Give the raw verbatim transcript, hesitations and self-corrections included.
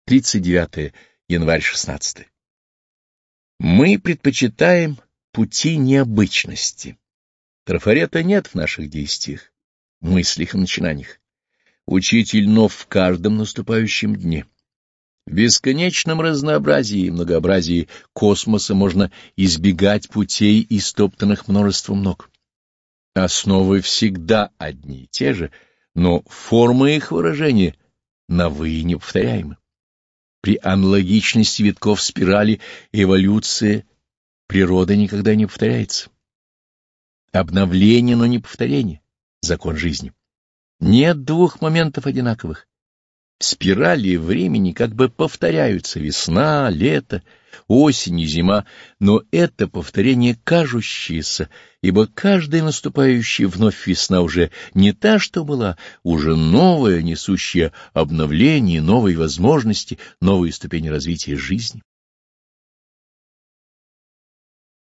тридцать девятое январь шестнадцатое. Мы предпочитаем пути необычности. Трафарета нет в наших действиях, мыслях и начинаниях. Учитель нов в каждом наступающем дне. В бесконечном разнообразии и многообразии космоса можно избегать путей, истоптанных множеством ног. Основы всегда одни и те же, но формы их выражения новые и неповторяемы. При аналогичности витков спирали эволюция природы никогда не повторяется. Обновление, но не повторение — закон жизни. Нет двух моментов одинаковых. Спирали времени как бы повторяются: весна, лето, осень и зима, но это повторение кажущееся, ибо каждая наступающая вновь весна уже не та, что была, уже новая, несущая обновление, новые возможности, новые ступени развития жизни.